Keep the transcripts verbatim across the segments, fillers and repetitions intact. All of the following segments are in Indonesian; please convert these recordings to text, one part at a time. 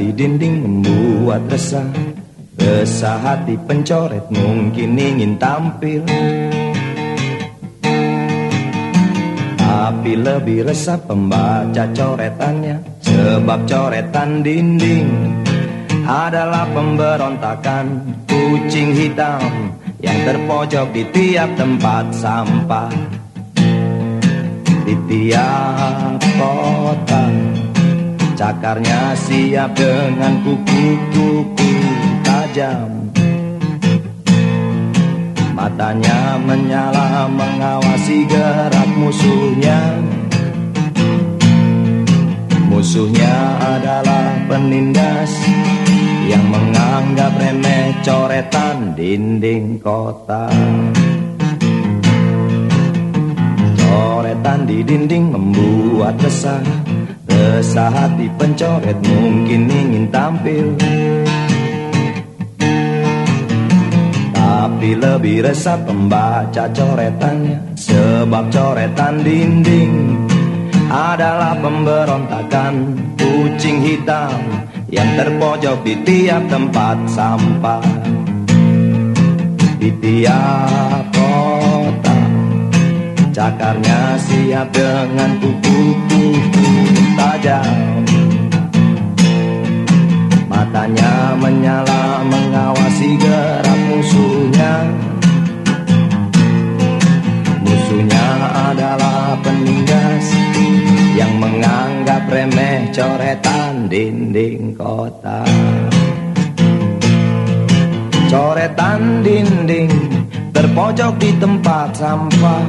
di dinding membuat resah. Resah hati pencoret mungkin ingin tampil, tapi lebih resah pembaca coretannya. Sebab coretan dinding adalah pemberontakan kucing hitam yang terpojok di tiap tempat sampah, di tiap kota. Cakarnya siap dengan kuku-kuku tajam, matanya menyala mengawasi gerak musuhnya. Musuhnya adalah penindas yang menganggap remeh coretan dinding kota. Coretan di dinding membuat resah. Resah hati pencoret mungkin ingin tampil, tapi lebih resah pembaca coretannya. Sebab coretan dinding adalah pemberontakan kucing hitam yang terpojok di tiap tempat sampah, di tiap kota. Cakarnya siap dengan kuku-kuku tajam, matanya menyala mengawasi gerak musuhnya. Musuhnya adalah penindas yang menganggap remeh coretan dinding kota. Coretan dinding terpojok di tempat sampah,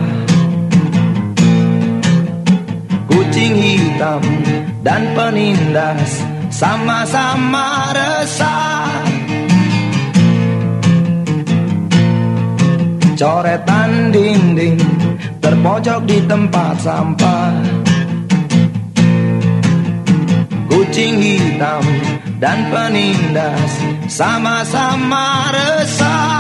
kucing hitam dan penindas sama-sama resah. Coretan dinding terpojok di tempat sampah, kucing hitam dan penindas sama-sama resah.